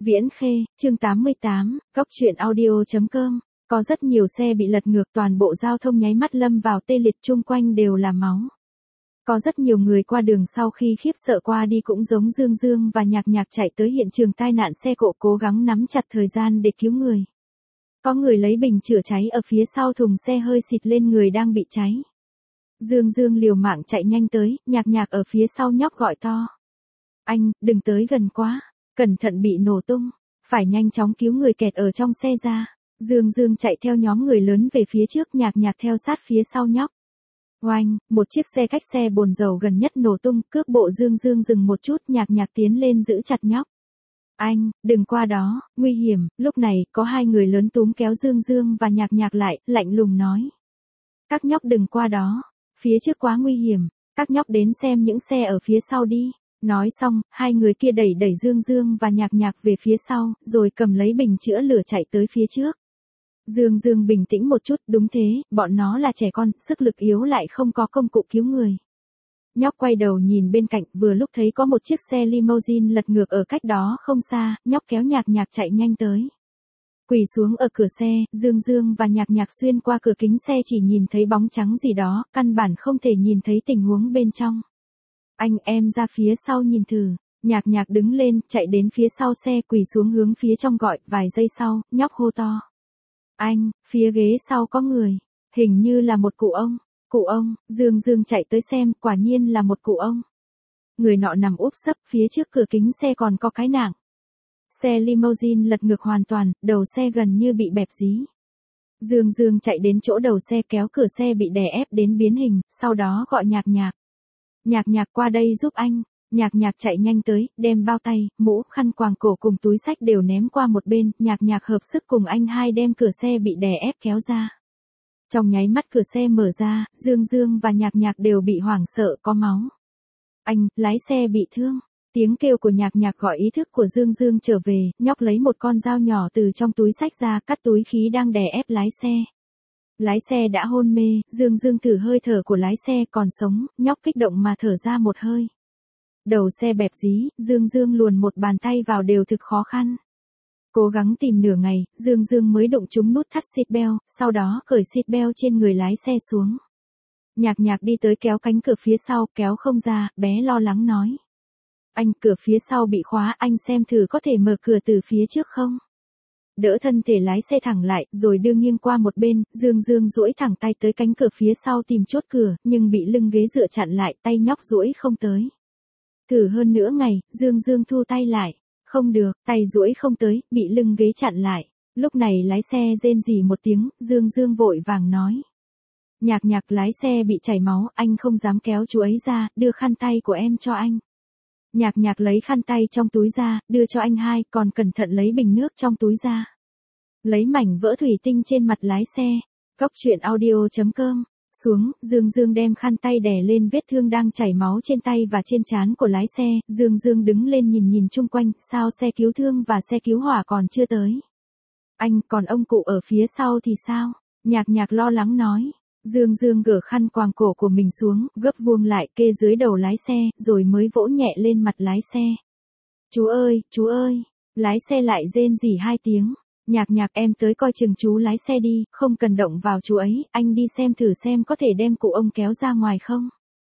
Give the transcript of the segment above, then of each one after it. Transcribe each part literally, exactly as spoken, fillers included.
Viễn Khê, chương tám mươi tám, góc truyện audio chấm com. Có rất nhiều xe bị lật ngược, toàn bộ giao thông nháy mắt lâm vào tê liệt, chung quanh đều là máu. Có rất nhiều người qua đường sau khi khiếp sợ qua đi cũng giống Dương Dương và Nhạc Nhạc chạy tới hiện trường tai nạn xe cộ, cố gắng nắm chặt thời gian để cứu người. Có người lấy bình chữa cháy ở phía sau thùng xe hơi xịt lên người đang bị cháy. Dương Dương liều mạng chạy nhanh tới, Nhạc Nhạc ở phía sau nhóc gọi to. Anh, đừng tới gần quá, cẩn thận bị nổ tung, phải nhanh chóng cứu người kẹt ở trong xe ra. Dương Dương chạy theo nhóm người lớn về phía trước, Nhạc Nhạc theo sát phía sau nhóc. Oanh, một chiếc xe cách xe bồn dầu gần nhất nổ tung, cước bộ Dương Dương dừng một chút, Nhạc Nhạc tiến lên giữ chặt nhóc. Anh, đừng qua đó, nguy hiểm. Lúc này, có hai người lớn túm kéo Dương Dương và Nhạc Nhạc lại, lạnh lùng nói. Các nhóc đừng qua đó, phía trước quá nguy hiểm, các nhóc đến xem những xe ở phía sau đi. Nói xong, hai người kia đẩy đẩy Dương Dương và Nhạc Nhạc về phía sau, rồi cầm lấy bình chữa lửa chạy tới phía trước. Dương Dương bình tĩnh một chút, đúng thế, bọn nó là trẻ con, sức lực yếu lại không có công cụ cứu người. Nhóc quay đầu nhìn bên cạnh, vừa lúc thấy có một chiếc xe limousine lật ngược ở cách đó không xa, nhóc kéo Nhạc Nhạc chạy nhanh tới. Quỳ xuống ở cửa xe, Dương Dương và Nhạc Nhạc xuyên qua cửa kính xe chỉ nhìn thấy bóng trắng gì đó, căn bản không thể nhìn thấy tình huống bên trong. Anh, em ra phía sau nhìn thử. Nhạc Nhạc đứng lên, chạy đến phía sau xe, quỳ xuống hướng phía trong gọi, vài giây sau, nhóc hô to. Anh, phía ghế sau có người, hình như là một cụ ông. Cụ ông. Dương Dương chạy tới xem, quả nhiên là một cụ ông. Người nọ nằm úp sấp, phía trước cửa kính xe còn có cái nạng. Xe limousine lật ngược hoàn toàn, đầu xe gần như bị bẹp dí. Dương Dương chạy đến chỗ đầu xe, kéo cửa xe bị đè ép đến biến hình, sau đó gọi Nhạc Nhạc. Nhạc Nhạc qua đây giúp anh. Nhạc Nhạc chạy nhanh tới, đem bao tay, mũ, khăn quàng cổ cùng túi xách đều ném qua một bên, Nhạc Nhạc hợp sức cùng anh hai đem cửa xe bị đè ép kéo ra. Trong nháy mắt cửa xe mở ra, Dương Dương và Nhạc Nhạc đều bị hoảng sợ, có máu. Anh, lái xe bị thương. Tiếng kêu của Nhạc Nhạc gọi ý thức của Dương Dương trở về, nhóc lấy một con dao nhỏ từ trong túi xách ra, cắt túi khí đang đè ép lái xe. Lái xe đã hôn mê, Dương Dương thử hơi thở của lái xe còn sống, nhóc kích động mà thở ra một hơi. Đầu xe bẹp dí, Dương Dương luồn một bàn tay vào đều thực khó khăn. Cố gắng tìm nửa ngày, Dương Dương mới đụng trúng nút thắt seatbelt, sau đó cởi seatbelt trên người lái xe xuống. Nhạc Nhạc đi tới kéo cánh cửa phía sau, kéo không ra, bé lo lắng nói. Anh, cửa phía sau bị khóa, anh xem thử có thể mở cửa từ phía trước không? Đỡ thân thể lái xe thẳng lại, rồi đưa nghiêng qua một bên, Dương Dương duỗi thẳng tay tới cánh cửa phía sau tìm chốt cửa, nhưng bị lưng ghế dựa chặn lại, tay nhóc duỗi không tới. Thử hơn nữa ngày, Dương Dương thu tay lại. Không được, tay duỗi không tới, bị lưng ghế chặn lại. Lúc này lái xe rên rỉ một tiếng, Dương Dương vội vàng nói. Nhạc Nhạc lái xe bị chảy máu, anh không dám kéo chú ấy ra, đưa khăn tay của em cho anh. Nhạc Nhạc lấy khăn tay trong túi ra, đưa cho anh hai, còn cẩn thận lấy bình nước trong túi ra. Lấy mảnh vỡ thủy tinh trên mặt lái xe. Góc truyện audio chấm com. Xuống, Dương Dương đem khăn tay đè lên vết thương đang chảy máu trên tay và trên trán của lái xe, Dương Dương đứng lên nhìn nhìn chung quanh, sao xe cứu thương và xe cứu hỏa còn chưa tới. Anh, còn ông cụ ở phía sau thì sao? Nhạc Nhạc lo lắng nói. Dương Dương gỡ khăn quàng cổ của mình xuống, gấp vuông lại kê dưới đầu lái xe, rồi mới vỗ nhẹ lên mặt lái xe. Chú ơi, chú ơi, lái xe lại rên rỉ hai tiếng. Nhạc Nhạc, em tới coi chừng chú lái xe đi, không cần động vào chú ấy, anh đi xem thử xem có thể đem cụ ông kéo ra ngoài không.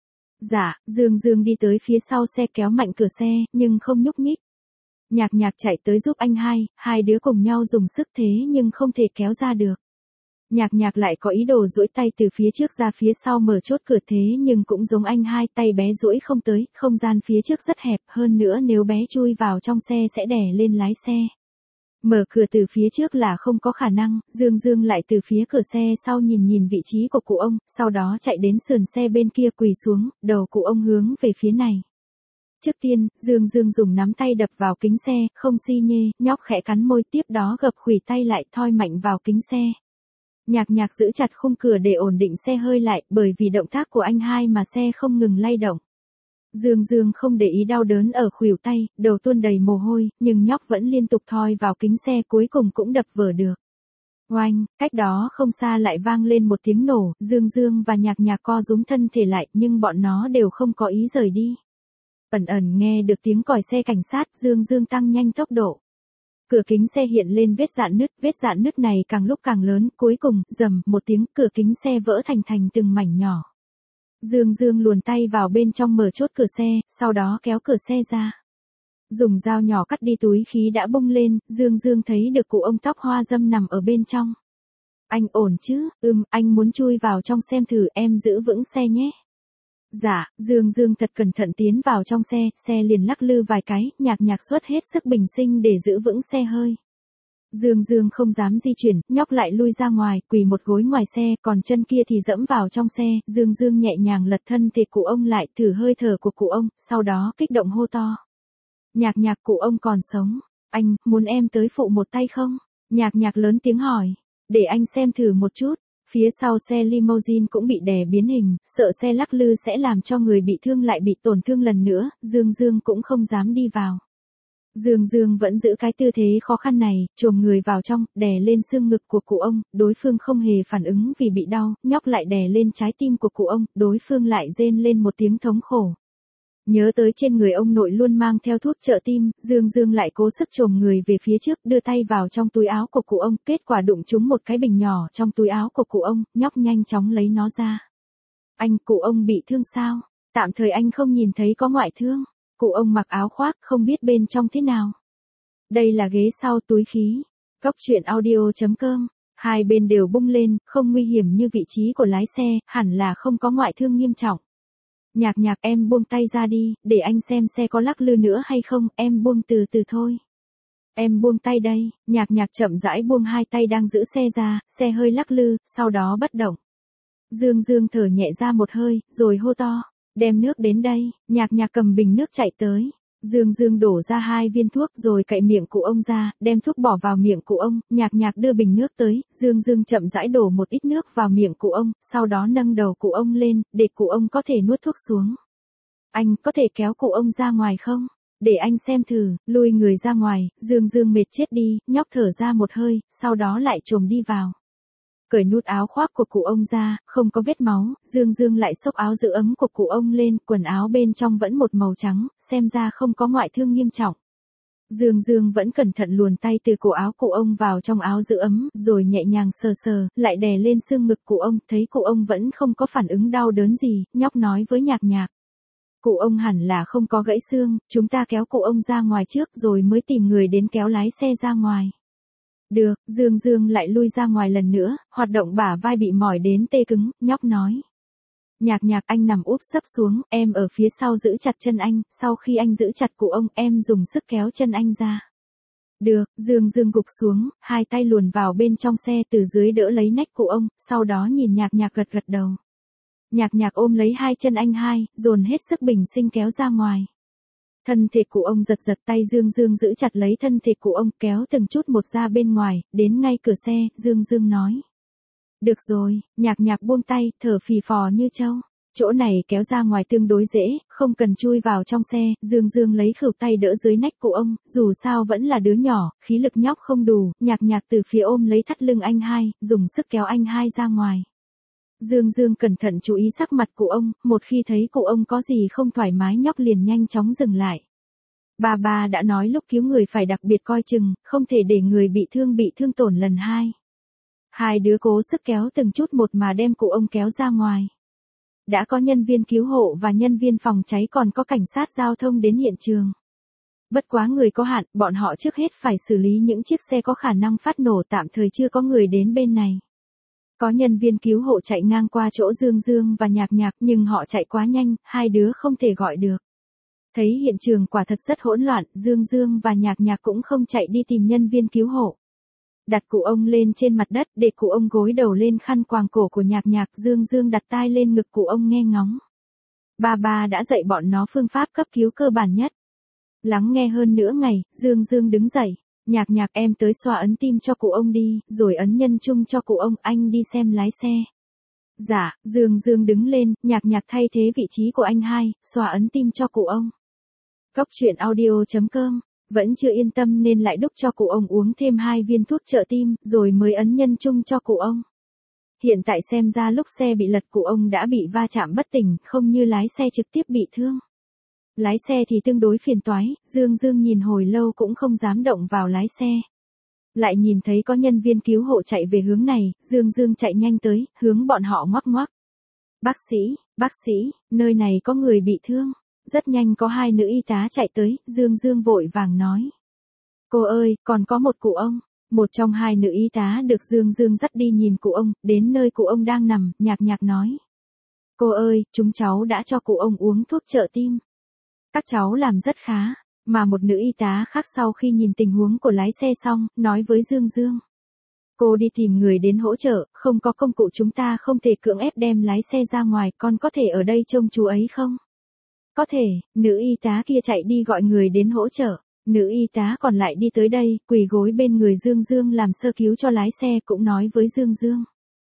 Dạ, Dương Dương đi tới phía sau xe kéo mạnh cửa xe, nhưng không nhúc nhích. Nhạc Nhạc chạy tới giúp anh hai, hai đứa cùng nhau dùng sức thế nhưng không thể kéo ra được. Nhạc Nhạc lại có ý đồ duỗi tay từ phía trước ra phía sau mở chốt cửa thế nhưng cũng giống anh hai, tay bé duỗi không tới, không gian phía trước rất hẹp, hơn nữa nếu bé chui vào trong xe sẽ đè lên lái xe. Mở cửa từ phía trước là không có khả năng, Dương Dương lại từ phía cửa xe sau nhìn nhìn vị trí của cụ ông, sau đó chạy đến sườn xe bên kia quỳ xuống, đầu cụ ông hướng về phía này. Trước tiên, Dương Dương dùng nắm tay đập vào kính xe, không xi nhê, nhóc khẽ cắn môi, tiếp đó gập khuỷu tay lại thoi mạnh vào kính xe. Nhạc Nhạc giữ chặt khung cửa để ổn định xe hơi lại, bởi vì động tác của anh hai mà xe không ngừng lay động. Dương Dương không để ý đau đớn ở khuỷu tay, đầu tuôn đầy mồ hôi, nhưng nhóc vẫn liên tục thoi vào kính xe, cuối cùng cũng đập vỡ được. Oanh, cách đó không xa lại vang lên một tiếng nổ, Dương Dương và Nhạc Nhạc co rúm thân thể lại, nhưng bọn nó đều không có ý rời đi. Ẩn ẩn nghe được tiếng còi xe cảnh sát, Dương Dương tăng nhanh tốc độ. Cửa kính xe hiện lên vết rạn nứt, vết rạn nứt này càng lúc càng lớn, cuối cùng, rầm, một tiếng, cửa kính xe vỡ thành thành từng mảnh nhỏ. Dương Dương luồn tay vào bên trong mở chốt cửa xe, sau đó kéo cửa xe ra. Dùng dao nhỏ cắt đi túi khí đã bung lên, Dương Dương thấy được cụ ông tóc hoa dâm nằm ở bên trong. Anh ổn chứ? Ừm, anh muốn chui vào trong xem thử, em giữ vững xe nhé. Dạ, Dương Dương thật cẩn thận tiến vào trong xe, xe liền lắc lư vài cái, Nhạc Nhạc xuất hết sức bình sinh để giữ vững xe hơi. Dương Dương không dám di chuyển, nhóc lại lui ra ngoài, quỳ một gối ngoài xe, còn chân kia thì dẫm vào trong xe, Dương Dương nhẹ nhàng lật thân thể cụ ông lại, thử hơi thở của cụ ông, sau đó kích động hô to. Nhạc Nhạc, cụ ông còn sống, anh, muốn em tới phụ một tay không? Nhạc Nhạc lớn tiếng hỏi, để anh xem thử một chút. Phía sau xe limousine cũng bị đè biến hình, sợ xe lắc lư sẽ làm cho người bị thương lại bị tổn thương lần nữa, Dương Dương cũng không dám đi vào. Dương Dương vẫn giữ cái tư thế khó khăn này, chồm người vào trong, đè lên xương ngực của cụ ông, đối phương không hề phản ứng vì bị đau, nhóc lại đè lên trái tim của cụ ông, đối phương lại rên lên một tiếng thống khổ. Nhớ tới trên người ông nội luôn mang theo thuốc trợ tim, Dương Dương lại cố sức chồm người về phía trước, đưa tay vào trong túi áo của cụ ông, kết quả đụng trúng một cái bình nhỏ trong túi áo của cụ ông, nhóc nhanh chóng lấy nó ra. Anh, cụ ông bị thương sao? Tạm thời anh không nhìn thấy có ngoại thương. Cụ ông mặc áo khoác, không biết bên trong thế nào. Đây là ghế sau túi khí. Cóc truyện audio chấm com. Hai bên đều bung lên, không nguy hiểm như vị trí của lái xe, hẳn là không có ngoại thương nghiêm trọng. Nhạc Nhạc, em buông tay ra đi, để anh xem xe có lắc lư nữa hay không, em buông từ từ thôi. Em buông tay đây, Nhạc Nhạc chậm rãi buông hai tay đang giữ xe ra, xe hơi lắc lư, sau đó bất động. Dương Dương thở nhẹ ra một hơi, rồi hô to, đem nước đến đây. Nhạc Nhạc cầm bình nước chạy tới. Dương Dương đổ ra hai viên thuốc rồi cậy miệng cụ ông ra, đem thuốc bỏ vào miệng cụ ông, Nhạc Nhạc đưa bình nước tới, Dương Dương chậm rãi đổ một ít nước vào miệng cụ ông, sau đó nâng đầu cụ ông lên, để cụ ông có thể nuốt thuốc xuống. Anh có thể kéo cụ ông ra ngoài không? Để anh xem thử, lui người ra ngoài, Dương Dương mệt chết đi, nhóc thở ra một hơi, sau đó lại chồm đi vào. Cởi nút áo khoác của cụ ông ra, không có vết máu, Dương Dương lại xốc áo giữ ấm của cụ ông lên, quần áo bên trong vẫn một màu trắng, xem ra không có ngoại thương nghiêm trọng. Dương Dương vẫn cẩn thận luồn tay từ cổ áo cụ ông vào trong áo giữ ấm, rồi nhẹ nhàng sờ sờ, lại đè lên xương ngực cụ ông, thấy cụ ông vẫn không có phản ứng đau đớn gì, nhóc nói với Nhạc Nhạc. Cụ ông hẳn là không có gãy xương, chúng ta kéo cụ ông ra ngoài trước rồi mới tìm người đến kéo lái xe ra ngoài. Được, Dương Dương lại lui ra ngoài lần nữa, hoạt động bả vai bị mỏi đến tê cứng, nhóc nói. Nhạc Nhạc, anh nằm úp sấp xuống, em ở phía sau giữ chặt chân anh, sau khi anh giữ chặt cụ ông, em dùng sức kéo chân anh ra. Được, Dương Dương gục xuống, hai tay luồn vào bên trong xe từ dưới đỡ lấy nách cụ ông, sau đó nhìn Nhạc Nhạc gật gật đầu. Nhạc Nhạc ôm lấy hai chân anh hai, dồn hết sức bình sinh kéo ra ngoài. Thân thể cụ ông giật giật, tay Dương Dương giữ chặt lấy thân thể cụ ông, kéo từng chút một ra bên ngoài, đến ngay cửa xe, Dương Dương nói. Được rồi, Nhạc Nhạc buông tay, thở phì phò như trâu. Chỗ này kéo ra ngoài tương đối dễ, không cần chui vào trong xe, Dương Dương lấy khửu tay đỡ dưới nách cụ ông, dù sao vẫn là đứa nhỏ, khí lực nhóc không đủ, Nhạc Nhạc từ phía ôm lấy thắt lưng anh hai, dùng sức kéo anh hai ra ngoài. Dương Dương cẩn thận chú ý sắc mặt cụ ông, một khi thấy cụ ông có gì không thoải mái nhóc liền nhanh chóng dừng lại. Bà bà đã nói lúc cứu người phải đặc biệt coi chừng, không thể để người bị thương bị thương tổn lần hai. Hai đứa cố sức kéo từng chút một mà đem cụ ông kéo ra ngoài. Đã có nhân viên cứu hộ và nhân viên phòng cháy còn có cảnh sát giao thông đến hiện trường. Bất quá người có hạn, bọn họ trước hết phải xử lý những chiếc xe có khả năng phát nổ, tạm thời chưa có người đến bên này. Có nhân viên cứu hộ chạy ngang qua chỗ Dương Dương và Nhạc Nhạc nhưng họ chạy quá nhanh, hai đứa không thể gọi được. Thấy hiện trường quả thật rất hỗn loạn, Dương Dương và Nhạc Nhạc cũng không chạy đi tìm nhân viên cứu hộ. Đặt cụ ông lên trên mặt đất để cụ ông gối đầu lên khăn quàng cổ của Nhạc Nhạc, Dương Dương đặt tai lên ngực cụ ông nghe ngóng. Ba ba đã dạy bọn nó phương pháp cấp cứu cơ bản nhất. Lắng nghe hơn nửa ngày, Dương Dương đứng dậy. Nhạc Nhạc, em tới xoa ấn tim cho cụ ông đi, rồi ấn nhân trung cho cụ ông, anh đi xem lái xe. Dạ, Dương Dương đứng lên, Nhạc Nhạc thay thế vị trí của anh hai, xoa ấn tim cho cụ ông. Cóc truyện audio chấm com, vẫn chưa yên tâm nên lại đút cho cụ ông uống thêm hai viên thuốc trợ tim, rồi mới ấn nhân trung cho cụ ông. Hiện tại xem ra lúc xe bị lật cụ ông đã bị va chạm bất tỉnh, không như lái xe trực tiếp bị thương. Lái xe thì tương đối phiền toái, Dương Dương nhìn hồi lâu cũng không dám động vào lái xe. Lại nhìn thấy có nhân viên cứu hộ chạy về hướng này, Dương Dương chạy nhanh tới, hướng bọn họ ngoắc ngoắc. Bác sĩ, bác sĩ, nơi này có người bị thương. Rất nhanh có hai nữ y tá chạy tới, Dương Dương vội vàng nói. Cô ơi, còn có một cụ ông. Một trong hai nữ y tá được Dương Dương dắt đi nhìn cụ ông, đến nơi cụ ông đang nằm, nhạc nhạc nói. Cô ơi, chúng cháu đã cho cụ ông uống thuốc trợ tim. Các cháu làm rất khá, mà một nữ y tá khác sau khi nhìn tình huống của lái xe xong, nói với Dương Dương. Cô đi tìm người đến hỗ trợ, không có công cụ chúng ta không thể cưỡng ép đem lái xe ra ngoài, con có thể ở đây trông chú ấy không? Có thể, nữ y tá kia chạy đi gọi người đến hỗ trợ. Nữ y tá còn lại đi tới đây, quỳ gối bên người Dương Dương làm sơ cứu cho lái xe cũng nói với Dương Dương.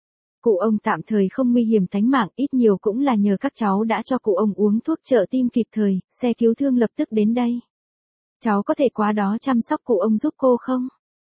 Cụ ông tạm thời không nguy hiểm tánh mạng, ít nhiều cũng là nhờ các cháu đã cho cụ ông uống thuốc trợ tim kịp thời, xe cứu thương lập tức đến đây. Cháu có thể qua đó chăm sóc cụ ông giúp cô không?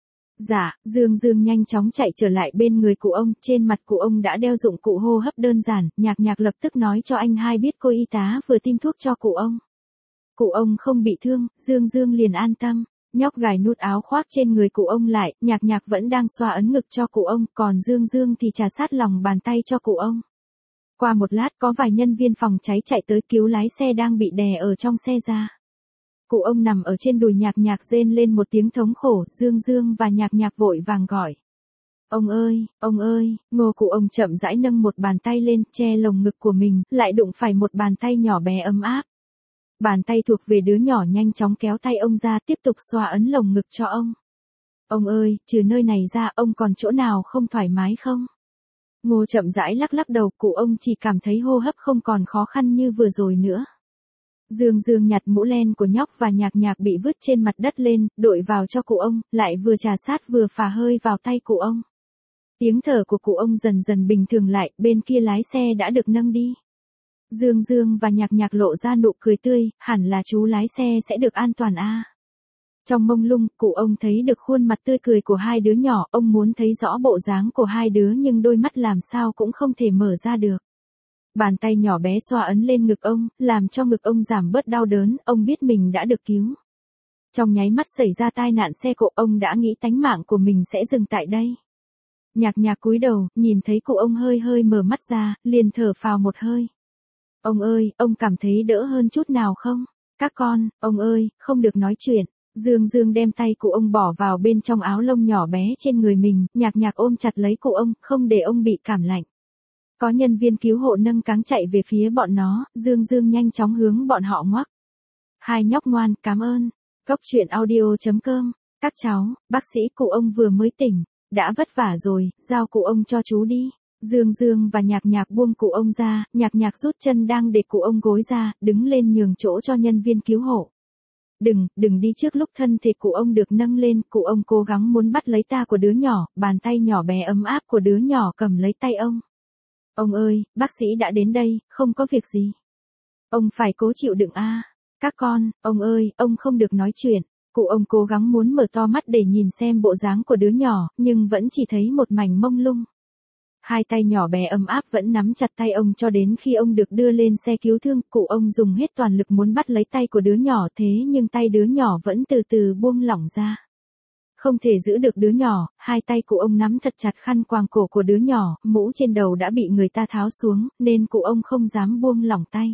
Dạ, Dương Dương nhanh chóng chạy trở lại bên người cụ ông, trên mặt cụ ông đã đeo dụng cụ hô hấp đơn giản, nhạc nhạc lập tức nói cho anh hai biết cô y tá vừa tiêm thuốc cho cụ ông. Cụ ông không bị thương, Dương Dương liền an tâm, nhóc gài nút áo khoác trên người cụ ông lại, nhạc nhạc vẫn đang xoa ấn ngực cho cụ ông, còn Dương Dương thì trà sát lòng bàn tay cho cụ ông. Qua một lát có vài nhân viên phòng cháy chạy tới cứu lái xe đang bị đè ở trong xe ra. Cụ ông nằm ở trên đùi nhạc nhạc rên lên một tiếng thống khổ, Dương Dương và nhạc nhạc vội vàng gọi. Ông ơi, ông ơi, ngô cụ ông chậm rãi nâng một bàn tay lên, che lồng ngực của mình, lại đụng phải một bàn tay nhỏ bé ấm áp. Bàn tay thuộc về đứa nhỏ nhanh chóng kéo tay ông ra tiếp tục xoa ấn lồng ngực cho ông. Ông ơi, trừ nơi này ra ông còn chỗ nào không thoải mái không? Ngô chậm rãi lắc lắc đầu, cụ ông chỉ cảm thấy hô hấp không còn khó khăn như vừa rồi nữa. Dương Dương nhặt mũ len của nhóc và nhạc nhạc bị vứt trên mặt đất lên, đội vào cho cụ ông, lại vừa trà sát vừa phả hơi vào tay cụ ông. Tiếng thở của cụ ông dần dần bình thường lại, bên kia lái xe đã được nâng đi. Dương Dương và nhạc nhạc lộ ra nụ cười tươi, hẳn là chú lái xe sẽ được an toàn a. Trong mông lung, cụ ông thấy được khuôn mặt tươi cười của hai đứa nhỏ, ông muốn thấy rõ bộ dáng của hai đứa nhưng đôi mắt làm sao cũng không thể mở ra được. Bàn tay nhỏ bé xoa ấn lên ngực ông, làm cho ngực ông giảm bớt đau đớn, ông biết mình đã được cứu. Trong nháy mắt xảy ra tai nạn xe cộ, ông đã nghĩ tánh mạng của mình sẽ dừng tại đây. Nhạc nhạc cúi đầu, nhìn thấy cụ ông hơi hơi mở mắt ra, liền thở phào một hơi. Ông ơi, ông cảm thấy đỡ hơn chút nào không? Các con, ông ơi, không được nói chuyện. Dương Dương đem tay cụ ông bỏ vào bên trong áo lông nhỏ bé trên người mình, nhạc nhạc ôm chặt lấy cụ ông, không để ông bị cảm lạnh. Có nhân viên cứu hộ nâng cáng chạy về phía bọn nó, Dương Dương nhanh chóng hướng bọn họ ngoắc. Hai nhóc ngoan, cảm ơn. Cốc truyện audio chấm com. Các cháu, bác sĩ cụ ông vừa mới tỉnh, đã vất vả rồi, giao cụ ông cho chú đi. Dương Dương và nhạc nhạc buông cụ ông ra, nhạc nhạc rút chân đang để cụ ông gối ra, đứng lên nhường chỗ cho nhân viên cứu hộ. Đừng, đừng đi trước lúc thân thể cụ ông được nâng lên, cụ ông cố gắng muốn bắt lấy ta của đứa nhỏ, bàn tay nhỏ bé ấm áp của đứa nhỏ cầm lấy tay ông. Ông ơi, bác sĩ đã đến đây, không có việc gì. Ông phải cố chịu đựng a. Các con, ông ơi, ông không được nói chuyện. Cụ ông cố gắng muốn mở to mắt để nhìn xem bộ dáng của đứa nhỏ, nhưng vẫn chỉ thấy một mảnh mông lung. Hai tay nhỏ bé ấm áp vẫn nắm chặt tay ông cho đến khi ông được đưa lên xe cứu thương, cụ ông dùng hết toàn lực muốn bắt lấy tay của đứa nhỏ thế nhưng tay đứa nhỏ vẫn từ từ buông lỏng ra. Không thể giữ được đứa nhỏ, hai tay cụ ông nắm thật chặt khăn quàng cổ của đứa nhỏ, mũ trên đầu đã bị người ta tháo xuống, nên cụ ông không dám buông lỏng tay.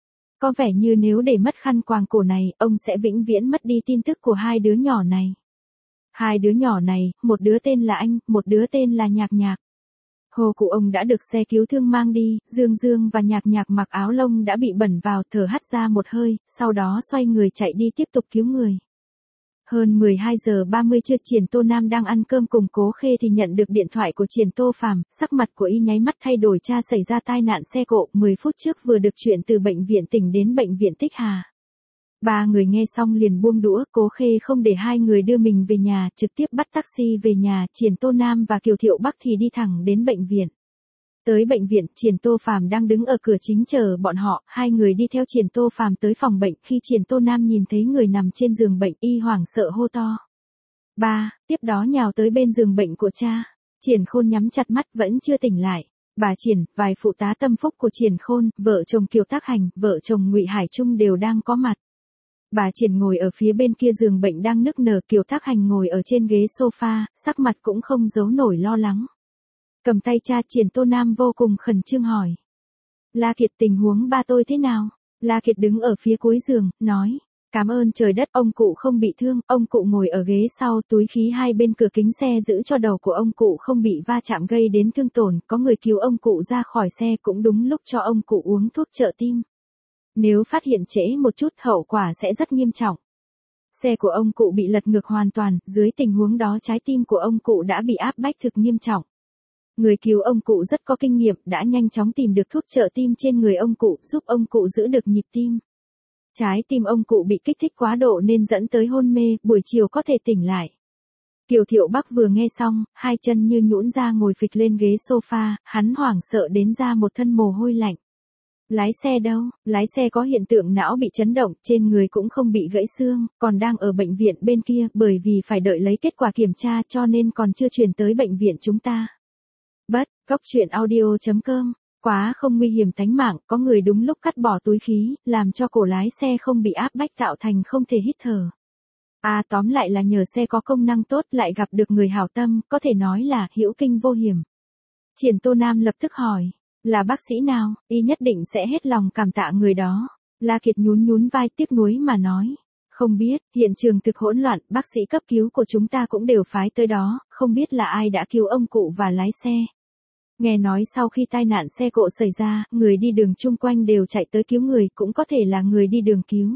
Có vẻ như nếu để mất khăn quàng cổ này, ông sẽ vĩnh viễn mất đi tin tức của hai đứa nhỏ này. Hai đứa nhỏ này, một đứa tên là Anh, một đứa tên là Nhạc Nhạc. Hồ cụ ông đã được xe cứu thương mang đi, Dương Dương và Nhạc Nhạc mặc áo lông đã bị bẩn vào, thở hắt ra một hơi, sau đó xoay người chạy đi tiếp tục cứu người. Hơn mười hai giờ ba mươi trưa, Triển Tô Nam đang ăn cơm cùng Cố Khê thì nhận được điện thoại của Triển Tô Phàm, sắc mặt của y nháy mắt thay đổi, cha xảy ra tai nạn xe cộ, mười phút trước vừa được chuyển từ bệnh viện tỉnh đến bệnh viện Tích Hà. Ba người nghe xong liền buông đũa, Cố Khê không để hai người đưa mình về nhà, trực tiếp bắt taxi về nhà, Triển Tô Nam và Kiều Thiệu Bắc thì đi thẳng đến bệnh viện. Tới bệnh viện, Triển Tô Phàm đang đứng ở cửa chính chờ bọn họ, hai người đi theo Triển Tô Phàm tới phòng bệnh, khi Triển Tô Nam nhìn thấy người nằm trên giường bệnh, y hoảng sợ hô to. Ba, tiếp đó nhào tới bên giường bệnh của cha. Triển Khôn nhắm chặt mắt vẫn chưa tỉnh lại. Bà Triển, vài phụ tá tâm phúc của Triển Khôn, vợ chồng Kiều Tác Hành, vợ chồng Ngụy Hải Trung đều đang có mặt. Bà Triển ngồi ở phía bên kia giường bệnh đang nức nở, Kiều Tác Hành ngồi ở trên ghế sofa, sắc mặt cũng không giấu nổi lo lắng. Cầm tay cha Triển Tô Nam vô cùng khẩn trương hỏi. La Kiệt, tình huống ba tôi thế nào? La Kiệt đứng ở phía cuối giường, nói. Cảm ơn trời đất, ông cụ không bị thương, ông cụ ngồi ở ghế sau, túi khí hai bên cửa kính xe giữ cho đầu của ông cụ không bị va chạm gây đến thương tổn, có người cứu ông cụ ra khỏi xe cũng đúng lúc cho ông cụ uống thuốc trợ tim. Nếu phát hiện trễ một chút hậu quả sẽ rất nghiêm trọng. Xe của ông cụ bị lật ngược hoàn toàn, dưới tình huống đó trái tim của ông cụ đã bị áp bách thực nghiêm trọng. Người cứu ông cụ rất có kinh nghiệm, đã nhanh chóng tìm được thuốc trợ tim trên người ông cụ, giúp ông cụ giữ được nhịp tim. Trái tim ông cụ bị kích thích quá độ nên dẫn tới hôn mê, buổi chiều có thể tỉnh lại. Kiều Thiệu Bắc vừa nghe xong, hai chân như nhũn ra ngồi phịch lên ghế sofa, hắn hoảng sợ đến ra một thân mồ hôi lạnh. Lái xe đâu? Lái xe có hiện tượng não bị chấn động, trên người cũng không bị gãy xương, còn đang ở bệnh viện bên kia, bởi vì phải đợi lấy kết quả kiểm tra cho nên còn chưa chuyển tới bệnh viện chúng ta. Bất, cóc truyện audio chấm com. Quá không nguy hiểm tánh mạng, có người đúng lúc cắt bỏ túi khí, làm cho cổ lái xe không bị áp bách tạo thành không thể hít thở. À, tóm lại là nhờ xe có công năng tốt lại gặp được người hảo tâm, có thể nói là hữu kinh vô hiểm. Triển Tô Nam lập tức hỏi, là bác sĩ nào, y nhất định sẽ hết lòng cảm tạ người đó. La Kiệt nhún nhún vai tiếc nuối mà nói, không biết, hiện trường thực hỗn loạn, bác sĩ cấp cứu của chúng ta cũng đều phái tới đó, không biết là ai đã cứu ông cụ và lái xe. Nghe nói sau khi tai nạn xe cộ xảy ra, người đi đường chung quanh đều chạy tới cứu người, cũng có thể là người đi đường cứu.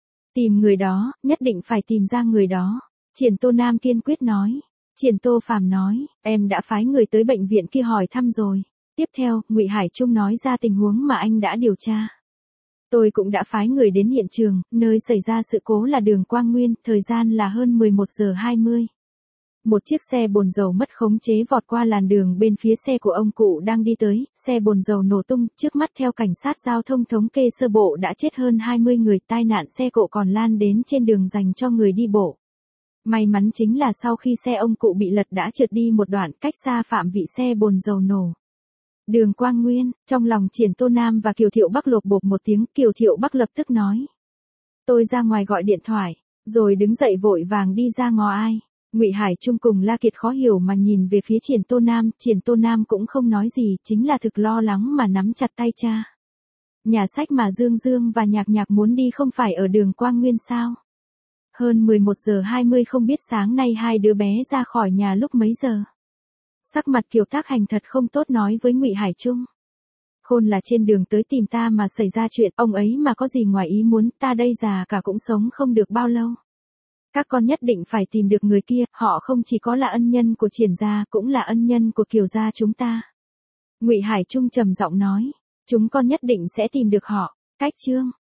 Tìm người đó, nhất định phải tìm ra người đó. Triển Tô Nam kiên quyết nói. Triển Tô Phàm nói, em đã phái người tới bệnh viện kia hỏi thăm rồi. Tiếp theo, Ngụy Hải Trung nói ra tình huống mà anh đã điều tra. Tôi cũng đã phái người đến hiện trường, nơi xảy ra sự cố là đường Quang Nguyên, thời gian là hơn mười một giờ hai mươi. Một chiếc xe bồn dầu mất khống chế vọt qua làn đường bên phía xe của ông cụ đang đi tới, xe bồn dầu nổ tung, trước mắt theo cảnh sát giao thông thống kê sơ bộ đã chết hơn hai mươi người, tai nạn xe cộ còn lan đến trên đường dành cho người đi bộ. May mắn chính là sau khi xe ông cụ bị lật đã trượt đi một đoạn cách xa phạm vị xe bồn dầu nổ. Đường Quang Nguyên, trong lòng Triển Tô Nam và Kiều Thiệu Bắc lột bột một tiếng, Kiều Thiệu Bắc lập tức nói. Tôi ra ngoài gọi điện thoại, rồi đứng dậy vội vàng đi ra ngó ai. Ngụy Hải Trung cùng La Kiệt khó hiểu mà nhìn về phía Triển Tô Nam, Triển Tô Nam cũng không nói gì, chính là thực lo lắng mà nắm chặt tay cha. Nhà sách mà Dương Dương và Nhạc Nhạc muốn đi không phải ở đường Quang Nguyên sao? Hơn mười một giờ hai mươi không biết sáng nay hai đứa bé ra khỏi nhà lúc mấy giờ. Sắc mặt Kiều Tác Hành thật không tốt nói với Ngụy Hải Trung. Khôn là trên đường tới tìm ta mà xảy ra chuyện, ông ấy mà có gì ngoài ý muốn, ta đây già cả cũng sống không được bao lâu. Các con nhất định phải tìm được người kia, họ không chỉ có là ân nhân của Triển gia, cũng là ân nhân của Kiều gia chúng ta. Ngụy Hải Trung trầm giọng nói, chúng con nhất định sẽ tìm được họ. Cách chương